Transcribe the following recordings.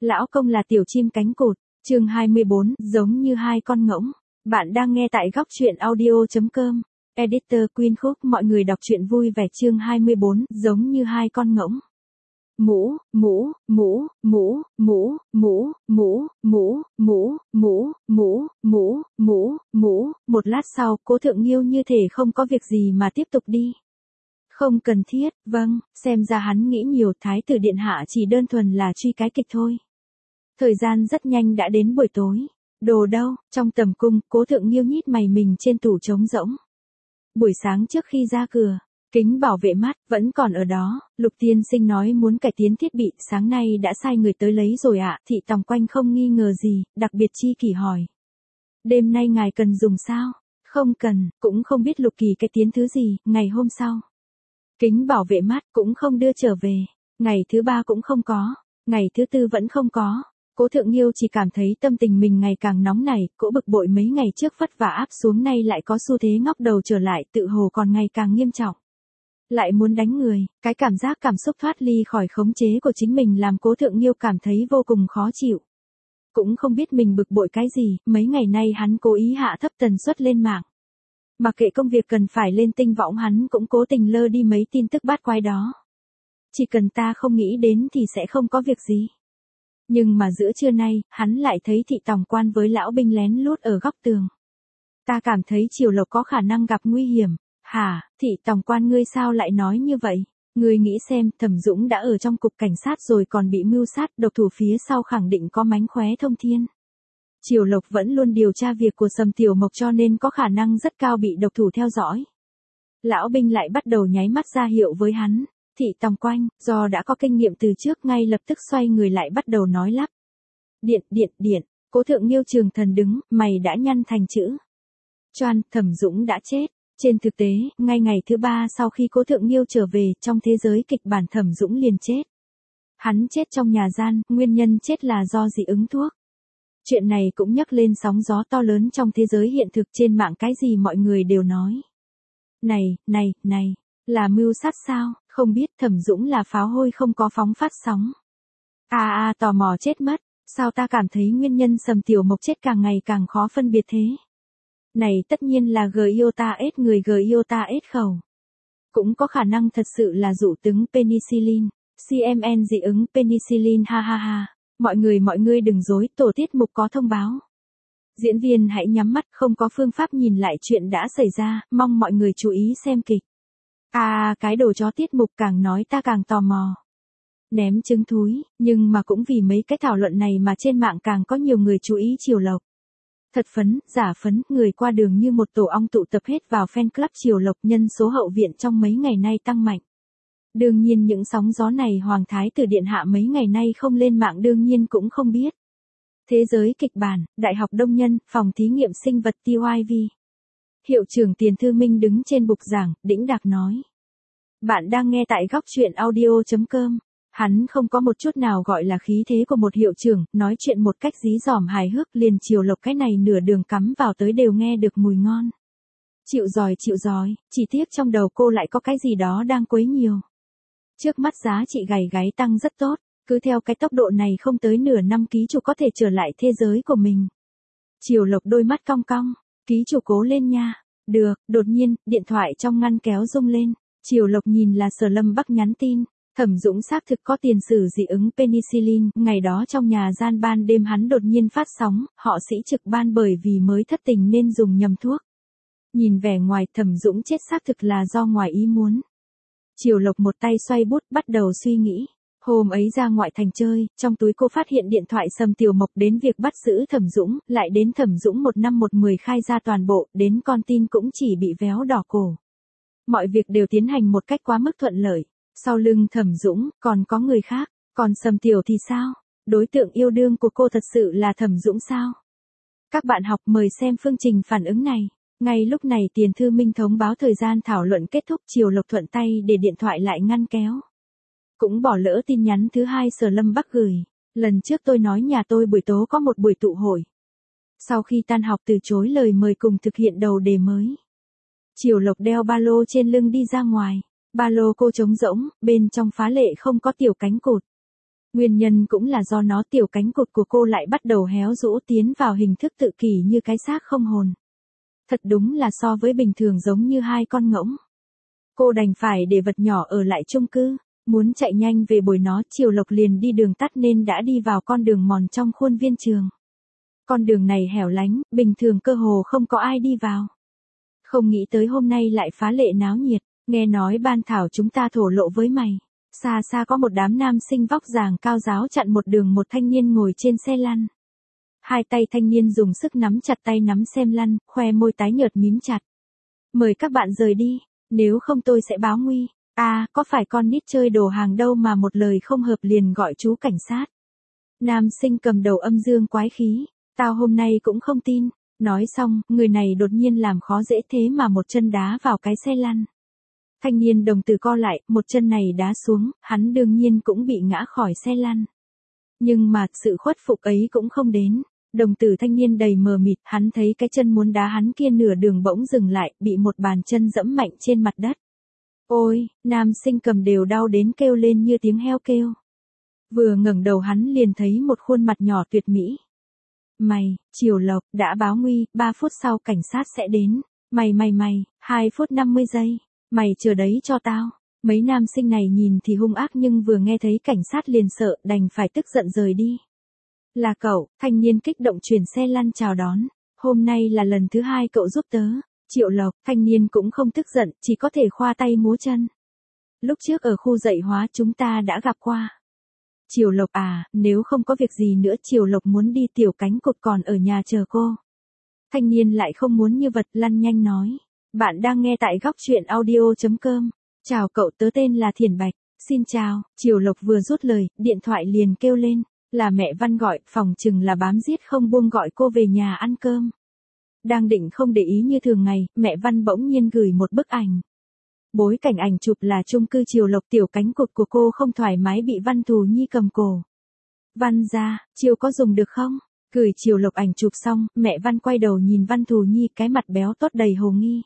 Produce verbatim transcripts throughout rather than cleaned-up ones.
Lão công là tiểu chim cánh cụt, chương hai mươi bốn, giống như hai con ngỗng. Bạn đang nghe tại góc truyện audio chấm com. Editor Queen Khúc, mọi người đọc truyện vui vẻ. Chương hai mươi bốn, giống như hai con ngỗng. Mũ, mũ, mũ, mũ, mũ, mũ, mũ, mũ, mũ, mũ, mũ, mũ, mũ, mũ. Một lát sau, Cố Thượng Nghiêu như thể không có việc gì mà tiếp tục đi. Không cần thiết, vâng, xem ra hắn nghĩ nhiều. Thái tử điện hạ chỉ đơn thuần là truy cái kịch thôi. Thời gian rất nhanh đã đến buổi tối. Đồ đâu? Trong tầm cung, Cố Thượng Nghiêu nhít mày mình trên tủ trống rỗng. Buổi sáng trước khi ra cửa, kính bảo vệ mắt vẫn còn ở đó. Lục tiên sinh nói muốn cải tiến thiết bị, sáng nay đã sai người tới lấy rồi ạ. Thị Tòng Quanh không nghi ngờ gì, đặc biệt chi kỷ hỏi. Đêm nay ngài cần dùng sao? Không cần, cũng không biết Lục Kỳ cải tiến thứ gì. Ngày hôm sau, kính bảo vệ mắt cũng không đưa trở về. Ngày thứ ba cũng không có. Ngày thứ tư vẫn không có. Cố Thượng Nghiêu chỉ cảm thấy tâm tình mình ngày càng nóng nảy, cỗ bực bội mấy ngày trước vất vả áp xuống nay lại có xu thế ngóc đầu trở lại, tự hồ còn ngày càng nghiêm trọng. Lại muốn đánh người, cái cảm giác cảm xúc thoát ly khỏi khống chế của chính mình làm Cố Thượng Nghiêu cảm thấy vô cùng khó chịu. Cũng không biết mình bực bội cái gì, mấy ngày nay hắn cố ý hạ thấp tần suất lên mạng. Mặc kệ công việc cần phải lên tinh võng hắn cũng cố tình lơ đi mấy tin tức bát quái đó. Chỉ cần ta không nghĩ đến thì sẽ không có việc gì. Nhưng mà giữa trưa nay, hắn lại thấy Thị Tòng Quan với lão binh lén lút ở góc tường. Ta cảm thấy Triều Lộc có khả năng gặp nguy hiểm. Hả, Thị Tòng Quan ngươi sao lại nói như vậy? Ngươi nghĩ xem, Thẩm Dũng đã ở trong cục cảnh sát rồi còn bị mưu sát, độc thủ phía sau khẳng định có mánh khóe thông thiên. Triều Lộc vẫn luôn điều tra việc của Sầm Tiểu Mộc cho nên có khả năng rất cao bị độc thủ theo dõi. Lão binh lại bắt đầu nháy mắt ra hiệu với hắn. Thị Tòng Quanh, do đã có kinh nghiệm từ trước ngay lập tức xoay người lại bắt đầu nói lắp. Điện, điện, điện, Cố Thượng Nghiêu Trường Thần đứng, mày đã nhăn thành chữ. Choan, Thẩm Dũng đã chết. Trên thực tế, ngay ngày thứ ba sau khi Cố Thượng Nghiêu trở về, trong thế giới kịch bản Thẩm Dũng liền chết. Hắn chết trong nhà gian, nguyên nhân chết là do dị ứng thuốc. Chuyện này cũng nhắc lên sóng gió to lớn trong thế giới hiện thực, trên mạng cái gì mọi người đều nói. Này, này, này, là mưu sát sao? Không biết Thẩm Dũng là pháo hôi không có phóng phát sóng. À à tò mò chết mất, sao ta cảm thấy nguyên nhân Sầm Tiểu Mộc chết càng ngày càng khó phân biệt thế. Này tất nhiên là Giota ết người Giota ết khẩu. Cũng có khả năng thật sự là dụ tướng penicillin, xê em en dị ứng penicillin ha ha ha. Mọi người mọi người đừng dối, tổ tiết mục có thông báo. Diễn viên hãy nhắm mắt, không có phương pháp nhìn lại chuyện đã xảy ra, mong mọi người chú ý xem kịch. À, cái đồ chó tiết mục càng nói ta càng tò mò. Ném trứng thúi, nhưng mà cũng vì mấy cái thảo luận này mà trên mạng càng có nhiều người chú ý Triều Lộc. Thật phấn, giả phấn, người qua đường như một tổ ong tụ tập hết vào fan club Triều Lộc, nhân số hậu viện trong mấy ngày nay tăng mạnh. Đương nhiên những sóng gió này Hoàng Thái tử điện hạ mấy ngày nay không lên mạng đương nhiên cũng không biết. Thế giới kịch bản, Đại học Đông Nhân, phòng thí nghiệm sinh vật tê i vê. Hiệu trưởng Tiền Thư Minh đứng trên bục giảng, đĩnh đạc nói. Bạn đang nghe tại góc truyện audio chấm com. Hắn không có một chút nào gọi là khí thế của một hiệu trưởng, nói chuyện một cách dí dỏm hài hước, liền Triều Lộc cái này nửa đường cắm vào tới đều nghe được mùi ngon. Chịu giỏi chịu giỏi, chỉ tiếc trong đầu cô lại có cái gì đó đang quấy nhiều. Trước mắt giá trị gầy gáy tăng rất tốt, cứ theo cái tốc độ này không tới nửa năm ký chủ có thể trở lại thế giới của mình. Triều Lộc đôi mắt cong cong, ký chủ cố lên nha. Được, đột nhiên, điện thoại trong ngăn kéo rung lên. Triều Lộc nhìn là Sở Lâm Bắc nhắn tin. Thẩm Dũng xác thực có tiền sử dị ứng penicillin, ngày đó trong nhà gian ban đêm hắn đột nhiên phát sóng, họ sĩ trực ban bởi vì mới thất tình nên dùng nhầm thuốc. Nhìn vẻ ngoài Thẩm Dũng chết xác thực là do ngoài ý muốn. Triều Lộc một tay xoay bút bắt đầu suy nghĩ. Hôm ấy ra ngoại thành chơi, trong túi cô phát hiện điện thoại Sầm Tiểu Mộc, đến việc bắt giữ Thẩm Dũng, lại đến Thẩm Dũng một năm một mười khai ra toàn bộ, đến con tin cũng chỉ bị véo đỏ cổ. Mọi việc đều tiến hành một cách quá mức thuận lợi. Sau lưng Thẩm Dũng, còn có người khác, còn Sầm Tiểu thì sao? Đối tượng yêu đương của cô thật sự là Thẩm Dũng sao? Các bạn học mời xem phương trình phản ứng này. Ngay lúc này Tiền Thư Minh thông báo thời gian thảo luận kết thúc, Triều Lộc thuận tay để điện thoại lại ngăn kéo. Cũng bỏ lỡ tin nhắn thứ hai Sở Lâm Bắc gửi. Lần trước tôi nói nhà tôi buổi tối có một buổi tụ hội. Sau khi tan học từ chối lời mời cùng thực hiện đầu đề mới. Triều Lộc đeo ba lô trên lưng đi ra ngoài. Ba lô cô trống rỗng, bên trong phá lệ không có tiểu cánh cụt. Nguyên nhân cũng là do nó tiểu cánh cụt của cô lại bắt đầu héo rũ tiến vào hình thức tự kỷ như cái xác không hồn. Thật đúng là so với bình thường giống như hai con ngỗng. Cô đành phải để vật nhỏ ở lại chung cư, muốn chạy nhanh về bồi nó. Triều Lộc liền đi đường tắt nên đã đi vào con đường mòn trong khuôn viên trường. Con đường này hẻo lánh, bình thường cơ hồ không có ai đi vào. Không nghĩ tới hôm nay lại phá lệ náo nhiệt, nghe nói ban thảo chúng ta thổ lộ với mày. Xa xa có một đám nam sinh vóc dáng cao ráo chặn một đường một thanh niên ngồi trên xe lăn. Hai tay thanh niên dùng sức nắm chặt tay nắm xem lăn, khoe môi tái nhợt mím chặt. Mời các bạn rời đi, nếu không tôi sẽ báo nguy. À, có phải con nít chơi đồ hàng đâu mà một lời không hợp liền gọi chú cảnh sát. Nam sinh cầm đầu âm dương quái khí, tao hôm nay cũng không tin. Nói xong, người này đột nhiên làm khó dễ thế mà một chân đá vào cái xe lăn. Thanh niên đồng tử co lại, một chân này đá xuống, hắn đương nhiên cũng bị ngã khỏi xe lăn. Nhưng mà, sự khuất phục ấy cũng không đến. Đồng tử thanh niên đầy mờ mịt, hắn thấy cái chân muốn đá hắn kia nửa đường bỗng dừng lại, bị một bàn chân dẫm mạnh trên mặt đất. Ôi, nam sinh cầm đều đau đến kêu lên như tiếng heo kêu. Vừa ngẩng đầu hắn liền thấy một khuôn mặt nhỏ tuyệt mỹ. Mày, Triều Lộc, đã báo nguy, ba phút sau cảnh sát sẽ đến. Mày mày mày, hai phút năm mươi giây. Mày chờ đấy cho tao. Mấy nam sinh này nhìn thì hung ác nhưng vừa nghe thấy cảnh sát liền sợ, đành phải tức giận rời đi. Là cậu, thanh niên kích động chuyển xe lăn chào đón. Hôm nay là lần thứ hai cậu giúp tớ. Triệu Lộc, thanh niên cũng không tức giận, chỉ có thể khoa tay múa chân. Lúc trước ở khu dạy hóa chúng ta đã gặp qua. Triều Lộc à, nếu không có việc gì nữa Triều Lộc muốn đi, tiểu cánh cụt còn ở nhà chờ cô. Thanh niên lại không muốn như vật, lăn nhanh nói. Bạn đang nghe tại góc truyện audio chấm com. Chào cậu, tớ tên là Thiển Bạch. Xin chào. Triều Lộc vừa rút lời, điện thoại liền kêu lên. Là mẹ Văn gọi, phòng chừng là bám giết không buông gọi cô về nhà ăn cơm. Đang định không để ý như thường ngày, mẹ Văn bỗng nhiên gửi một bức ảnh. Bối cảnh ảnh chụp là chung cư Triều Lộc, tiểu cánh cụt của cô không thoải mái bị Văn Thù Nhi cầm cổ. Văn ra, Triều có dùng được không? Gửi Triều Lộc ảnh chụp xong, mẹ Văn quay đầu nhìn Văn Thù Nhi, cái mặt béo tốt đầy hồ nghi.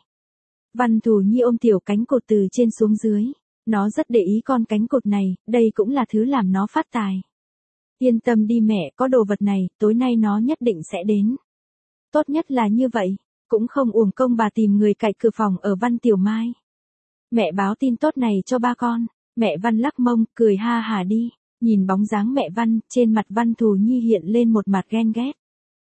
Văn Thù Nhi ôm tiểu cánh cụt từ trên xuống dưới. Nó rất để ý con cánh cụt này, đây cũng là thứ làm nó phát tài. Yên tâm đi mẹ, có đồ vật này, tối nay nó nhất định sẽ đến. Tốt nhất là như vậy, cũng không uổng công bà tìm người cạy cửa phòng ở Văn Tiểu Mai. Mẹ báo tin tốt này cho ba con. Mẹ Văn lắc mông, cười ha hả đi. Nhìn bóng dáng mẹ Văn, trên mặt Văn Thù Nhi hiện lên một mặt ghen ghét.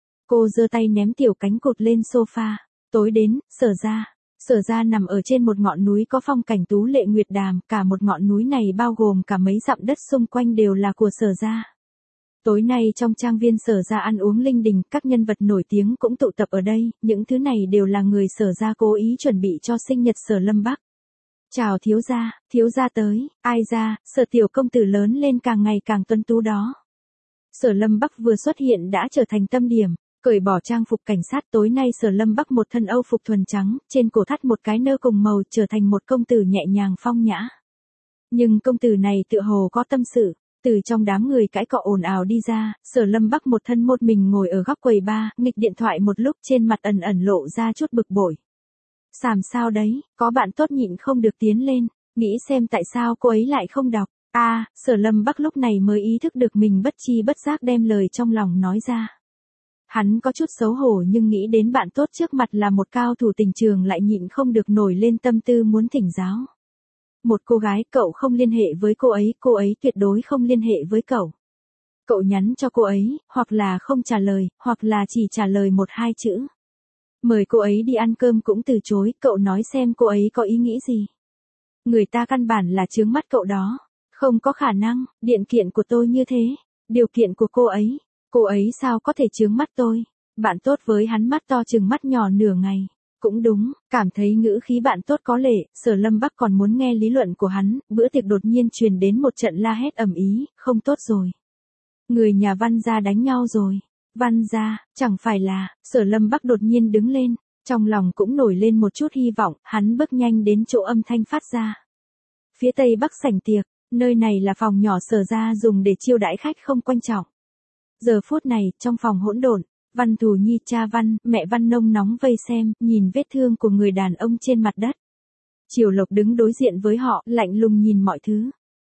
Cô giơ tay ném tiểu cánh cụt lên sofa. Tối đến, Sở ra. Sở ra nằm ở trên một ngọn núi có phong cảnh tú lệ nguyệt đàm, cả một ngọn núi này bao gồm cả mấy dặm đất xung quanh đều là của Sở ra. Tối nay trong trang viên Sở ra ăn uống linh đình, các nhân vật nổi tiếng cũng tụ tập ở đây, những thứ này đều là người Sở ra cố ý chuẩn bị cho sinh nhật Sở Lâm Bắc. Chào thiếu gia, thiếu gia tới, ai ra, Sở tiểu công tử lớn lên càng ngày càng tuấn tú đó. Sở Lâm Bắc vừa xuất hiện đã trở thành tâm điểm, cởi bỏ trang phục cảnh sát. Tối nay Sở Lâm Bắc một thân âu phục thuần trắng, trên cổ thắt một cái nơ cùng màu, trở thành một công tử nhẹ nhàng phong nhã. Nhưng công tử này tựa hồ có tâm sự, từ trong đám người cãi cọ ồn ào đi ra, Sở Lâm Bắc một thân một mình ngồi ở góc quầy bar, nghịch điện thoại một lúc, trên mặt ẩn ẩn lộ ra chút bực bội. Sàm sao đấy, có bạn tốt nhịn không được tiến lên, nghĩ xem tại sao cô ấy lại không đọc. A, à, Sở Lâm Bắc lúc này mới ý thức được mình bất chi bất giác đem lời trong lòng nói ra. Hắn có chút xấu hổ nhưng nghĩ đến bạn tốt trước mặt là một cao thủ tình trường lại nhịn không được nổi lên tâm tư muốn thỉnh giáo. Một cô gái, cậu không liên hệ với cô ấy, cô ấy tuyệt đối không liên hệ với cậu. Cậu nhắn cho cô ấy, hoặc là không trả lời, hoặc là chỉ trả lời một hai chữ. Mời cô ấy đi ăn cơm cũng từ chối, cậu nói xem cô ấy có ý nghĩ gì. Người ta căn bản là chướng mắt cậu đó. Không có khả năng, điện kiện của tôi như thế. Điều kiện của cô ấy. Cô ấy sao có thể chướng mắt tôi. Bạn tốt với hắn mắt to chừng mắt nhỏ nửa ngày. Cũng đúng, cảm thấy ngữ khí bạn tốt có lệ, Sở Lâm Bắc còn muốn nghe lý luận của hắn, bữa tiệc đột nhiên truyền đến một trận la hét ầm ĩ, không tốt rồi. Người nhà Văn gia đánh nhau rồi. Văn gia, chẳng phải là, Sở Lâm Bắc đột nhiên đứng lên, trong lòng cũng nổi lên một chút hy vọng, hắn bước nhanh đến chỗ âm thanh phát ra. Phía tây bắc sảnh tiệc, nơi này là phòng nhỏ Sở gia dùng để chiêu đãi khách không quan trọng. Giờ phút này, trong phòng hỗn độn, Văn Thù Nhi, cha Văn, mẹ Văn nông nóng vây xem, nhìn vết thương của người đàn ông trên mặt đất. Triều Lộc đứng đối diện với họ, lạnh lùng nhìn mọi thứ.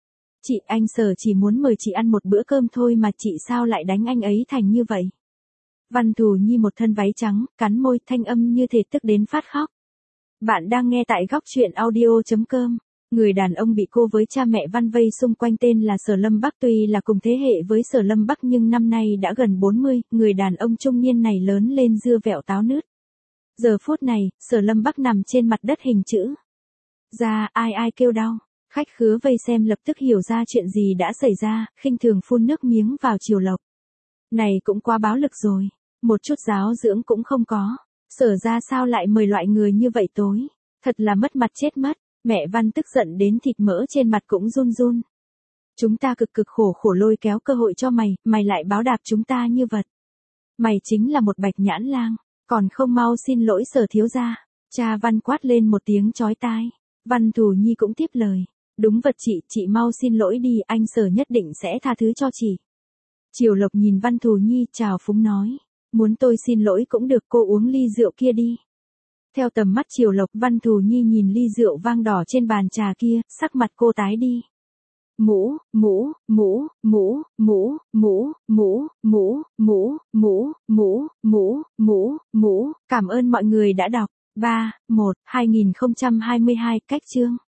Chị, anh Sở chỉ muốn mời chị ăn một bữa cơm thôi mà chị sao lại đánh anh ấy thành như vậy? Văn Thù Nhi một thân váy trắng, cắn môi, thanh âm như thể tức đến phát khóc. Bạn đang nghe tại góc truyện audio.com. Người đàn ông bị cô với cha mẹ Văn vây xung quanh tên là Sở Lâm Bắc, tuy là cùng thế hệ với Sở Lâm Bắc nhưng năm nay đã gần bốn mươi, người đàn ông trung niên này lớn lên dưa vẹo táo nứt. Giờ phút này, Sở Lâm Bắc nằm trên mặt đất hình chữ. Ra, ai ai kêu đau. Khách khứa vây xem lập tức hiểu ra chuyện gì đã xảy ra, khinh thường phun nước miếng vào Triều Lộc. Này cũng quá báo lực rồi, một chút giáo dưỡng cũng không có. Sở ra sao lại mời loại người như vậy tối, thật là mất mặt chết mất. Mẹ Văn tức giận đến thịt mỡ trên mặt cũng run run. Chúng ta cực cực khổ khổ lôi kéo cơ hội cho mày, mày lại báo đáp chúng ta như vật. Mày chính là một bạch nhãn lang, còn không mau xin lỗi Sở thiếu gia. Cha Văn quát lên một tiếng chói tai. Văn Thù Nhi cũng tiếp lời. Đúng vật chị, chị mau xin lỗi đi, anh Sở nhất định sẽ tha thứ cho chị. Triều Lộc nhìn Văn Thù Nhi chào phúng nói. Muốn tôi xin lỗi cũng được, cô uống ly rượu kia đi. Theo tầm mắt Triều Lộc, Văn Thù Nhi nhìn ly rượu vang đỏ trên bàn trà kia, sắc mặt cô tái đi. Mũ, mũ, mũ, mũ, mũ, mũ, mũ, mũ, mũ, mũ, mũ, mũ, mũ, mũ, cảm ơn mọi người đã đọc. ba, một, hai nghìn không trăm hai mươi hai, cách chương.